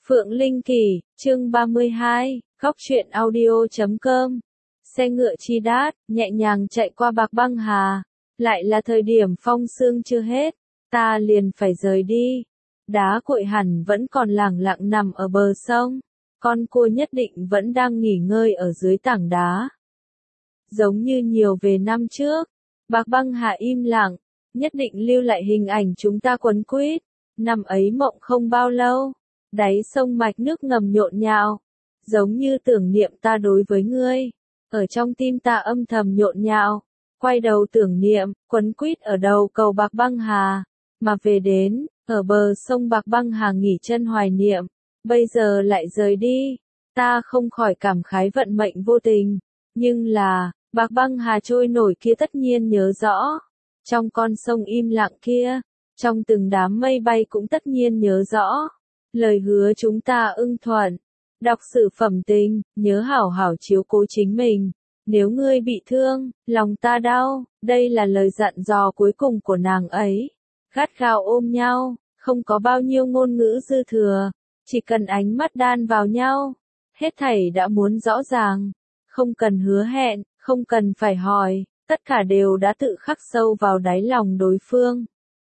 Phượng Linh Kỳ, chương 32, Góc truyện audio.com. Xe ngựa chi đát, nhẹ nhàng chạy qua Bạc Băng Hà. Lại là thời điểm phong sương chưa hết, ta liền phải rời đi. Đá cuội hẳn vẫn còn lẳng lặng nằm ở bờ sông. Con cua nhất định vẫn đang nghỉ ngơi ở dưới tảng đá. Giống như nhiều về năm trước, Bạc Băng Hà im lặng, nhất định lưu lại hình ảnh chúng ta quấn quýt. Năm ấy mộng không bao lâu, đáy sông mạch nước ngầm nhộn nhạo, giống như tưởng niệm ta đối với ngươi. Ở trong tim ta âm thầm nhộn nhạo, quay đầu tưởng niệm, quấn quýt ở đầu cầu Bạc Băng Hà, mà về đến, ở bờ sông Bạc Băng Hà nghỉ chân hoài niệm, bây giờ lại rời đi, ta không khỏi cảm khái vận mệnh vô tình, nhưng là, Bạc Băng Hà trôi nổi kia tất nhiên nhớ rõ, trong con sông im lặng kia, trong từng đám mây bay cũng tất nhiên nhớ rõ, lời hứa chúng ta ưng thuận. Đọc sử phẩm tình, nhớ hảo hảo chiếu cố chính mình. Nếu ngươi bị thương, lòng ta đau, đây là lời dặn dò cuối cùng của nàng ấy. Gắt gao ôm nhau, không có bao nhiêu ngôn ngữ dư thừa, chỉ cần ánh mắt đan vào nhau. Hết thảy đã muốn rõ ràng, không cần hứa hẹn, không cần phải hỏi, tất cả đều đã tự khắc sâu vào đáy lòng đối phương.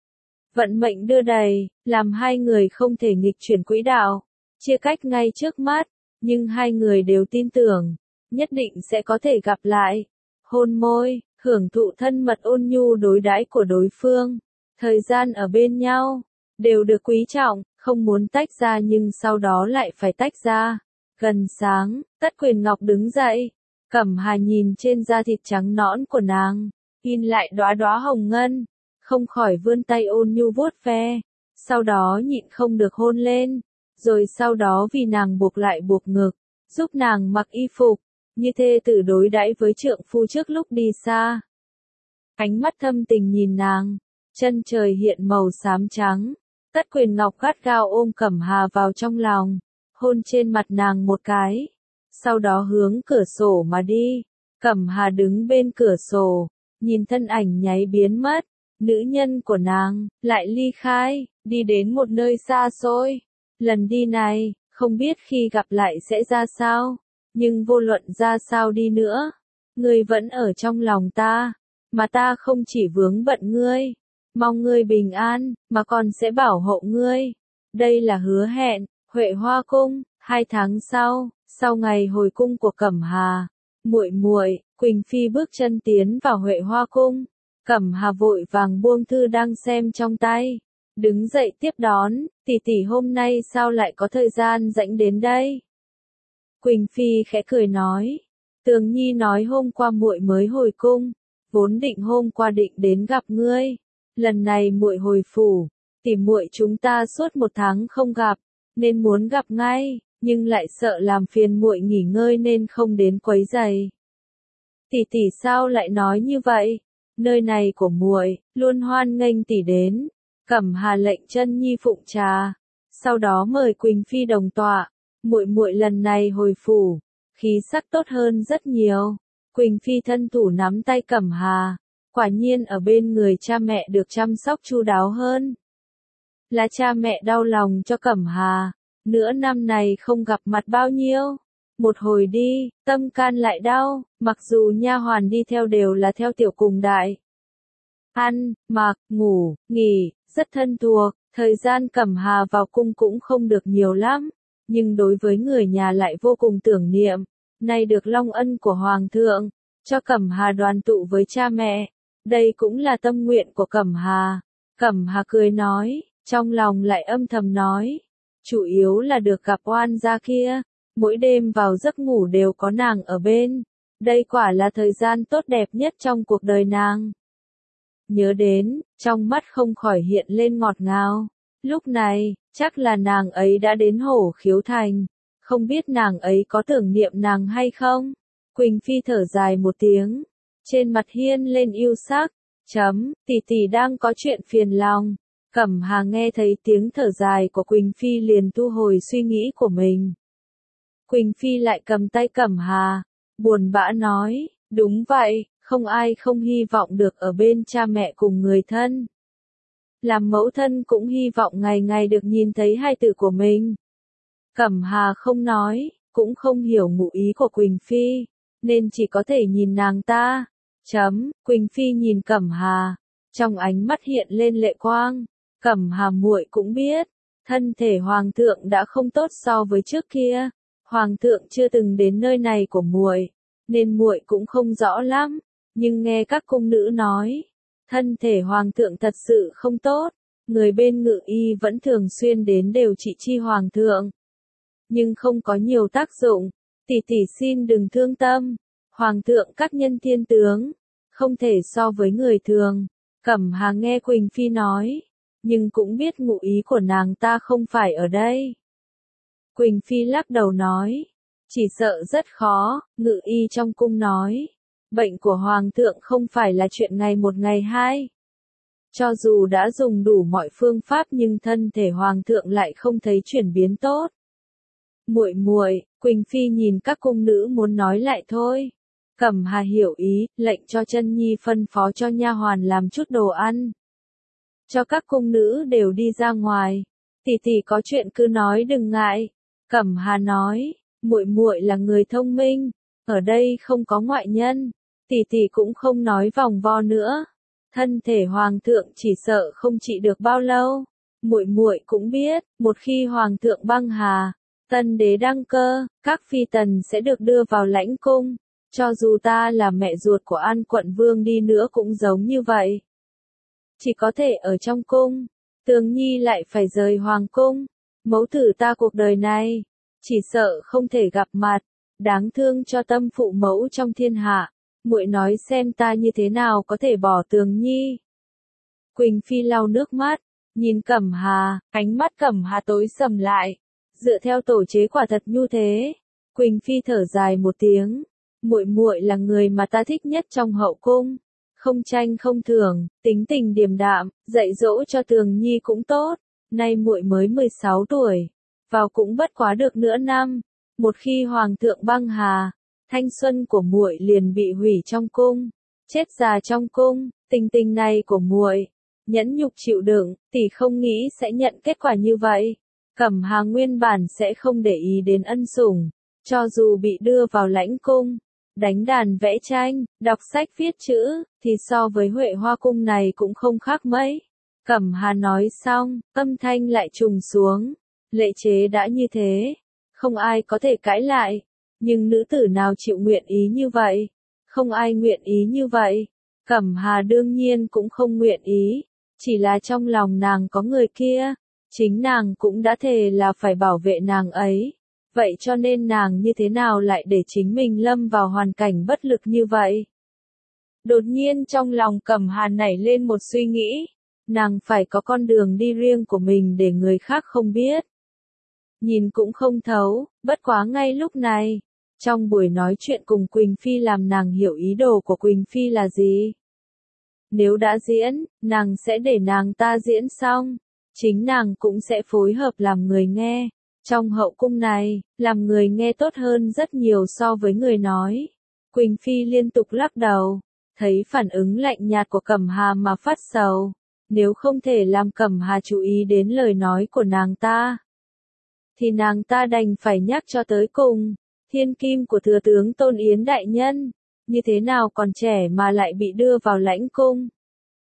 Vận mệnh đưa đẩy, làm hai người không thể nghịch chuyển quỹ đạo, chia cách ngay trước mắt, nhưng hai người đều tin tưởng, nhất định sẽ có thể gặp lại. Hôn môi, hưởng thụ thân mật ôn nhu đối đãi của đối phương, thời gian ở bên nhau, đều được quý trọng, không muốn tách ra nhưng sau đó lại phải tách ra. Gần sáng, Tất Quyền Ngọc đứng dậy, Cẩm Hà nhìn trên da thịt trắng nõn của nàng, in lại đóa đóa hồng ngân, không khỏi vươn tay ôn nhu vuốt ve, sau đó nhịn không được hôn lên, rồi sau đó vì nàng buộc lại buộc ngực, giúp nàng mặc y phục, như thê tử đối đãi với trượng phu trước lúc đi xa. Ánh mắt thâm tình nhìn nàng, chân trời hiện màu xám trắng, Tất Quyền Ngọc gắt gao ôm Cẩm Hà vào trong lòng, hôn trên mặt nàng một cái, sau đó hướng cửa sổ mà đi. Cẩm Hà đứng bên cửa sổ, nhìn thân ảnh nháy biến mất, nữ nhân của nàng lại ly khai, đi đến một nơi xa xôi. Lần đi này, không biết khi gặp lại sẽ ra sao, nhưng vô luận ra sao đi nữa, ngươi vẫn ở trong lòng ta, mà ta không chỉ vướng bận ngươi, mong ngươi bình an, mà còn sẽ bảo hộ ngươi. Đây là hứa hẹn. Huệ Hoa Cung. 2 tháng sau ngày hồi cung của Cẩm Hà, muội muội, Quỳnh Phi bước chân tiến vào Huệ Hoa Cung. Cẩm Hà vội vàng buông thư đang xem trong tay, đứng dậy tiếp đón, tỷ tỷ hôm nay sao lại có thời gian rảnh đến đây? Quỳnh Phi khẽ cười nói, Tường Nhi nói hôm qua muội mới hồi cung, vốn định hôm qua định đến gặp ngươi, lần này muội hồi phủ, tỷ muội chúng ta suốt 1 tháng không gặp, nên muốn gặp ngay, nhưng lại sợ làm phiền muội nghỉ ngơi nên không đến quấy rầy. Tỷ tỷ sao lại nói như vậy? Nơi này của muội, luôn hoan nghênh tỷ đến. Cẩm Hà lệnh chân nhi phụng trà, sau đó mời Quỳnh Phi đồng tọa. Muội muội lần này hồi phủ, khí sắc tốt hơn rất nhiều. Quỳnh Phi thân thủ nắm tay Cẩm Hà, quả nhiên ở bên người cha mẹ được chăm sóc chu đáo hơn. Là cha mẹ đau lòng cho Cẩm Hà, nửa năm này không gặp mặt bao nhiêu. Một hồi đi, tâm can lại đau, mặc dù nha hoàn đi theo đều là theo tiểu cùng đại. Ăn, mặc, ngủ, nghỉ, rất thân thuộc, thời gian Cẩm Hà vào cung cũng không được nhiều lắm, nhưng đối với người nhà lại vô cùng tưởng niệm, nay được long ân của Hoàng thượng, cho Cẩm Hà đoàn tụ với cha mẹ, đây cũng là tâm nguyện của Cẩm Hà. Cẩm Hà cười nói, trong lòng lại âm thầm nói, chủ yếu là được gặp oan gia kia. Mỗi đêm vào giấc ngủ đều có nàng ở bên, đây quả là thời gian tốt đẹp nhất trong cuộc đời nàng. Nhớ đến, trong mắt không khỏi hiện lên ngọt ngào. Lúc này, chắc là nàng ấy đã đến Hổ Khiếu Thành, không biết nàng ấy có tưởng niệm nàng hay không? Quỳnh Phi thở dài một tiếng, trên mặt hiên lên yêu sắc, tỷ tỷ đang có chuyện phiền lòng. Cẩm Hà nghe thấy tiếng thở dài của Quỳnh Phi liền thu hồi suy nghĩ của mình. Quỳnh Phi lại cầm tay Cẩm Hà, buồn bã nói, đúng vậy, không ai không hy vọng được ở bên cha mẹ cùng người thân. Làm mẫu thân cũng hy vọng ngày ngày được nhìn thấy hài tử của mình. Cẩm Hà không nói, cũng không hiểu ngụ ý của Quỳnh Phi, nên chỉ có thể nhìn nàng ta. Quỳnh Phi nhìn Cẩm Hà, trong ánh mắt hiện lên lệ quang. Cẩm Hà muội cũng biết, thân thể hoàng thượng đã không tốt so với trước kia. Hoàng thượng chưa từng đến nơi này của muội, nên muội cũng không rõ lắm, nhưng nghe các cung nữ nói, thân thể hoàng thượng thật sự không tốt, người bên Ngự Y vẫn thường xuyên đến điều trị chi hoàng thượng. Nhưng không có nhiều tác dụng, tỷ tỷ xin đừng thương tâm, hoàng thượng các nhân thiên tướng, không thể so với người thường. Cẩm Hà nghe Quỳnh Phi nói, nhưng cũng biết ngụ ý của nàng ta không phải ở đây. Quỳnh Phi lắc đầu nói, chỉ sợ rất khó. Ngự Y trong cung nói, bệnh của hoàng thượng không phải là chuyện ngày một ngày hai. Cho dù đã dùng đủ mọi phương pháp nhưng thân thể hoàng thượng lại không thấy chuyển biến tốt. Muội muội, Quỳnh Phi nhìn các cung nữ muốn nói lại thôi. Cẩm Hà hiểu ý, lệnh cho Chân Nhi phân phó cho nha hoàn làm chút đồ ăn. Cho các cung nữ đều đi ra ngoài. Tỷ tỷ có chuyện cứ nói đừng ngại. Cẩm Hà nói, muội muội là người thông minh, ở đây không có ngoại nhân, tỷ tỷ cũng không nói vòng vo nữa. Thân thể hoàng thượng chỉ sợ không trị được bao lâu. Muội muội cũng biết, một khi hoàng thượng băng hà, tân đế đăng cơ, các phi tần sẽ được đưa vào lãnh cung. Cho dù ta là mẹ ruột của An quận vương đi nữa cũng giống như vậy. Chỉ có thể ở trong cung, Tường Nhi lại phải rời hoàng cung. Mẫu tử ta cuộc đời này, chỉ sợ không thể gặp mặt, đáng thương cho tâm phụ mẫu trong thiên hạ. Muội nói xem ta như thế nào có thể bỏ Tường Nhi. Quỳnh Phi lau nước mắt, nhìn Cẩm Hà, ánh mắt Cẩm Hà tối sầm lại. Dựa theo tổ chế quả thật nhu thế. Quỳnh Phi thở dài một tiếng, muội muội là người mà ta thích nhất trong hậu cung, không tranh không thưởng, tính tình điềm đạm, dạy dỗ cho Tường Nhi cũng tốt. Nay muội mới 16 tuổi, vào cũng bất quá được nửa năm, một khi hoàng thượng băng hà, thanh xuân của muội liền bị hủy trong cung, chết già trong cung. Tình tình này của muội, nhẫn nhục chịu đựng, tỷ không nghĩ sẽ nhận kết quả như vậy. Cẩm Hà nguyên bản sẽ không để ý đến ân sủng, cho dù bị đưa vào lãnh cung, đánh đàn vẽ tranh, đọc sách viết chữ, thì so với Huệ Hoa cung này cũng không khác mấy. Cẩm Hà nói xong, âm thanh lại trùng xuống. Lệ chế đã như thế, không ai có thể cãi lại. Nhưng nữ tử nào chịu nguyện ý như vậy? Không ai nguyện ý như vậy. Cẩm Hà đương nhiên cũng không nguyện ý, chỉ là trong lòng nàng có người kia, chính nàng cũng đã thề là phải bảo vệ nàng ấy. Vậy cho nên nàng như thế nào lại để chính mình lâm vào hoàn cảnh bất lực như vậy? Đột nhiên trong lòng Cẩm Hà nảy lên một suy nghĩ, nàng phải có con đường đi riêng của mình để người khác không biết. Nhìn cũng không thấu, bất quá ngay lúc này, trong buổi nói chuyện cùng Quỳnh Phi làm nàng hiểu ý đồ của Quỳnh Phi là gì. Nếu đã diễn, nàng sẽ để nàng ta diễn xong, chính nàng cũng sẽ phối hợp làm người nghe. Trong hậu cung này, làm người nghe tốt hơn rất nhiều so với người nói. Quỳnh Phi liên tục lắc đầu, thấy phản ứng lạnh nhạt của Cẩm Hà mà phát sầu. Nếu không thể làm Cẩm Hà chú ý đến lời nói của nàng ta, thì nàng ta đành phải nhắc cho tới cùng. Thiên kim của thừa tướng Tôn Yến đại nhân, như thế nào còn trẻ mà lại bị đưa vào lãnh cung.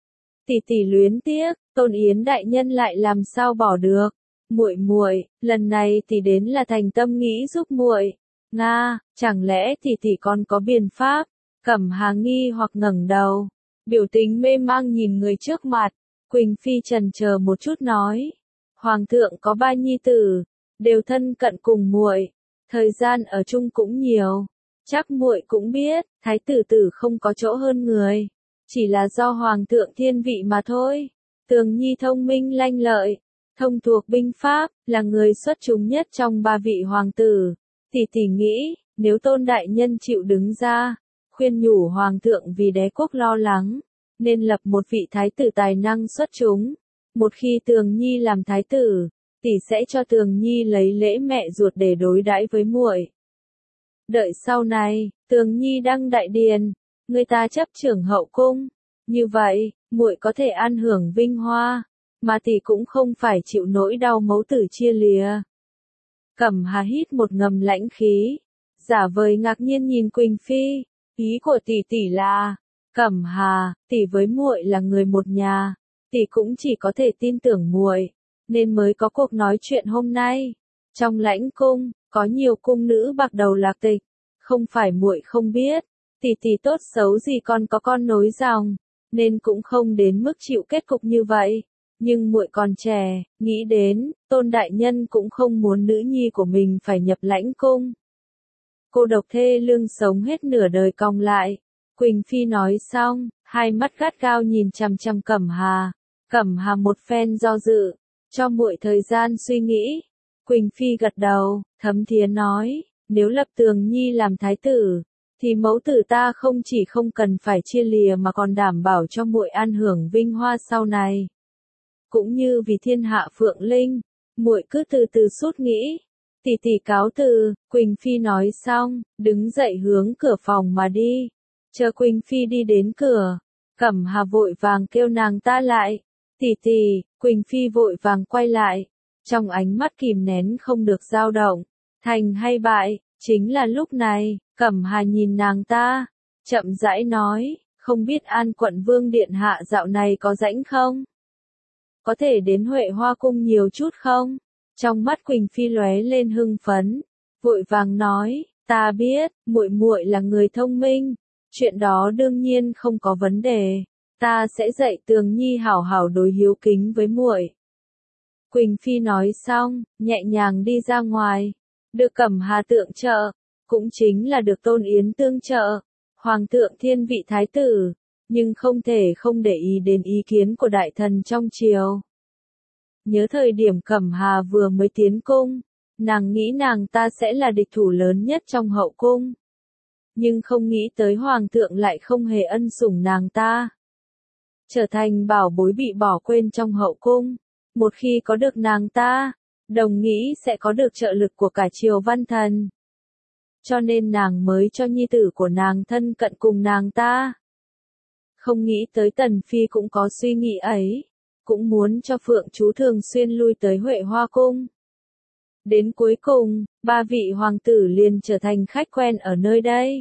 Tỷ tỷ luyến tiếc, Tôn Yến đại nhân lại làm sao bỏ được. Muội muội, lần này tỷ đến là thành tâm nghĩ giúp muội. Nga, chẳng lẽ tỷ tỷ còn có biện pháp? Cẩm Hà nghi hoặc ngẩng đầu, biểu tình mê mang nhìn người trước mặt. Quỳnh Phi chần chờ một chút nói, hoàng thượng có ba nhi tử, đều thân cận cùng muội, thời gian ở chung cũng nhiều. Chắc muội cũng biết, thái tử tử không có chỗ hơn người, chỉ là do hoàng thượng thiên vị mà thôi. Tường Nhi thông minh lanh lợi, thông thuộc binh pháp, là người xuất chúng nhất trong ba vị hoàng tử. Tỷ tỷ nghĩ, nếu Tôn đại nhân chịu đứng ra, khuyên nhủ hoàng thượng vì đế quốc lo lắng, nên lập một vị thái tử tài năng xuất chúng. Một khi Tường Nhi làm thái tử, tỷ sẽ cho Tường Nhi lấy lễ mẹ ruột để đối đãi với muội. Đợi sau này, Tường Nhi đăng đại điền, người ta chấp trưởng hậu cung, như vậy, muội có thể an hưởng vinh hoa, mà tỷ cũng không phải chịu nỗi đau mẫu tử chia lìa. Cẩm Hà hít một ngầm lãnh khí, giả vời ngạc nhiên nhìn Quỳnh Phi, ý của tỷ tỷ là, Cẩm Hà, tỷ với muội là người một nhà, tỷ cũng chỉ có thể tin tưởng muội, nên mới có cuộc nói chuyện hôm nay. Trong lãnh cung, có nhiều cung nữ bạc đầu lạc tịch, không phải muội không biết, tỷ tỷ tốt xấu gì còn có con nối dòng, nên cũng không đến mức chịu kết cục như vậy. Nhưng muội còn trẻ, nghĩ đến, Tôn đại nhân cũng không muốn nữ nhi của mình phải nhập lãnh cung. Cô độc thê lương sống hết nửa đời cong lại. Quỳnh Phi nói xong, hai mắt gắt gao nhìn chằm chằm Cẩm Hà. Cẩm Hà một phen do dự, cho muội thời gian suy nghĩ. Quỳnh Phi gật đầu, thấm thía nói, nếu lập Tường Nhi làm thái tử, thì mẫu tử ta không chỉ không cần phải chia lìa mà còn đảm bảo cho muội an hưởng vinh hoa sau này. Cũng như vì thiên hạ Phượng Linh, muội cứ từ từ sút nghĩ. Tỷ tỷ cáo từ, Quỳnh Phi nói xong, đứng dậy hướng cửa phòng mà đi. Chờ Quỳnh Phi đi đến cửa, Cẩm Hà vội vàng kêu nàng ta lại. Tỷ tỷ, Quỳnh Phi vội vàng quay lại, trong ánh mắt kìm nén không được dao động. Thành hay bại, chính là lúc này, Cẩm Hà nhìn nàng ta, chậm rãi nói, không biết An quận vương điện hạ dạo này có rảnh không? Có thể đến Huệ Hoa cung nhiều chút không? Trong mắt Quỳnh Phi lóe lên hưng phấn, vội vàng nói, ta biết, muội muội là người thông minh, chuyện đó đương nhiên không có vấn đề, ta sẽ dạy Tường Nhi hảo hảo đối hiếu kính với muội. Quỳnh Phi nói xong, nhẹ nhàng đi ra ngoài, được Cẩm Hà tượng trợ, cũng chính là được Tôn Yến tương trợ, Hoàng thượng thiên vị thái tử, nhưng không thể không để ý đến ý kiến của đại thần trong triều. Nhớ thời điểm Cẩm Hà vừa mới tiến cung, nàng nghĩ nàng ta sẽ là địch thủ lớn nhất trong hậu cung. Nhưng không nghĩ tới Hoàng thượng lại không hề ân sủng nàng ta. Trở thành bảo bối bị bỏ quên trong hậu cung. Một khi có được nàng ta, đồng nghĩ sẽ có được trợ lực của cả triều văn thần. Cho nên nàng mới cho nhi tử của nàng thân cận cùng nàng ta. Không nghĩ tới Tần Phi cũng có suy nghĩ ấy, cũng muốn cho Phượng chú thường xuyên lui tới Huệ Hoa cung. Đến cuối cùng, ba vị hoàng tử liền trở thành khách quen ở nơi đây.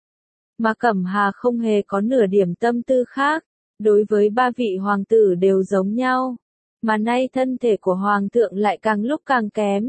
Mà Cẩm Hà không hề có nửa điểm tâm tư khác, đối với ba vị hoàng tử đều giống nhau, mà nay thân thể của hoàng thượng lại càng lúc càng kém.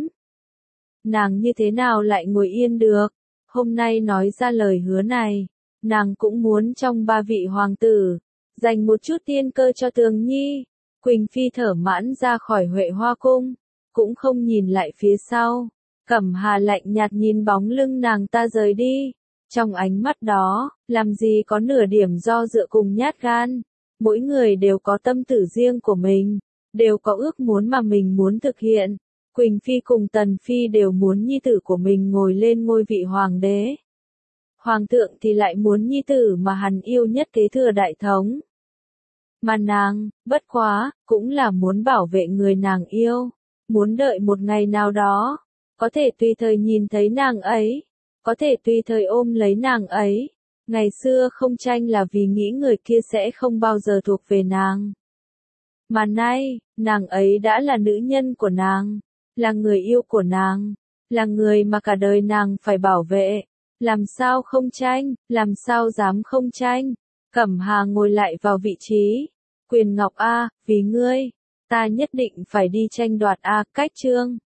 Nàng như thế nào lại ngồi yên được, hôm nay nói ra lời hứa này, nàng cũng muốn trong ba vị hoàng tử, dành một chút tiên cơ cho Tường Nhi. Quỳnh Phi thở mãn ra khỏi Huệ Hoa cung, cũng không nhìn lại phía sau. Cẩm Hà lạnh nhạt nhìn bóng lưng nàng ta rời đi. Trong ánh mắt đó, làm gì có nửa điểm do dự cùng nhát gan. Mỗi người đều có tâm tử riêng của mình, đều có ước muốn mà mình muốn thực hiện. Quỳnh Phi cùng Tần Phi đều muốn nhi tử của mình ngồi lên ngôi vị hoàng đế. Hoàng thượng thì lại muốn nhi tử mà hắn yêu nhất kế thừa đại thống. Mà nàng, bất quá, cũng là muốn bảo vệ người nàng yêu, muốn đợi một ngày nào đó, có thể tùy thời nhìn thấy nàng ấy, có thể tùy thời ôm lấy nàng ấy. Ngày xưa không tranh là vì nghĩ người kia sẽ không bao giờ thuộc về nàng. Mà nay, nàng ấy đã là nữ nhân của nàng, là người yêu của nàng, là người mà cả đời nàng phải bảo vệ. Làm sao không tranh, làm sao dám không tranh. Cẩm Hà ngồi lại vào vị trí. Quyền Ngọc a, vì ngươi, ta nhất định phải đi tranh đoạt a, cách chương.